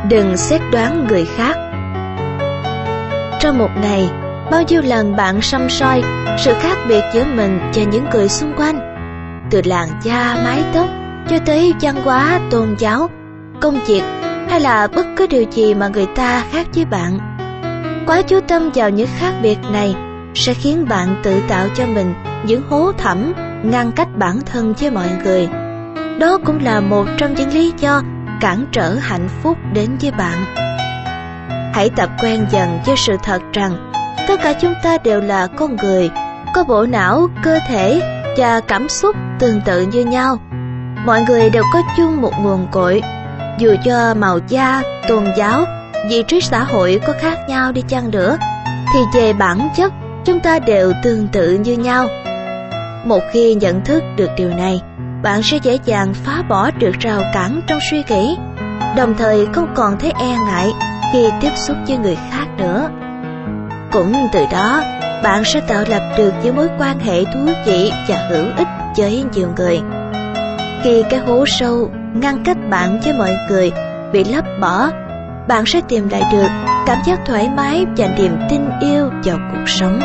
Đừng xét đoán người khác. Trong một ngày, bao nhiêu lần bạn săm soi sự khác biệt giữa mình và những người xung quanh, từ làn da, mái tóc cho tới văn hóa, tôn giáo, công việc hay là bất cứ điều gì mà người ta khác với bạn. Quá chú tâm vào những khác biệt này sẽ khiến bạn tự tạo cho mình những hố thẳm ngăn cách bản thân với mọi người. Đó cũng là một trong những lý do cản trở hạnh phúc đến với bạn. Hãy tập quen dần với sự thật rằng tất cả chúng ta đều là con người, có bộ não, cơ thể và cảm xúc tương tự như nhau. Mọi người đều có chung một nguồn cội, dù cho màu da, tôn giáo, vị trí xã hội có khác nhau đi chăng nữa, thì về bản chất chúng ta đều tương tự như nhau. Một khi nhận thức được điều này, bạn sẽ dễ dàng phá bỏ được rào cản trong suy nghĩ, đồng thời không còn thấy e ngại khi tiếp xúc với người khác nữa. Cũng từ đó, bạn sẽ tạo lập được những mối quan hệ thú vị và hữu ích với nhiều người. Khi cái hố sâu ngăn cách bạn với mọi người bị lấp bỏ, bạn sẽ tìm lại được cảm giác thoải mái và niềm tin yêu vào cuộc sống.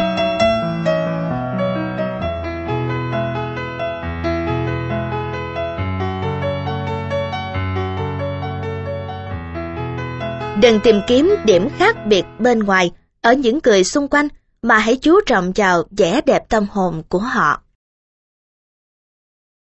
Đừng tìm kiếm điểm khác biệt bên ngoài ở những người xung quanh, mà hãy chú trọng vào vẻ đẹp tâm hồn của họ.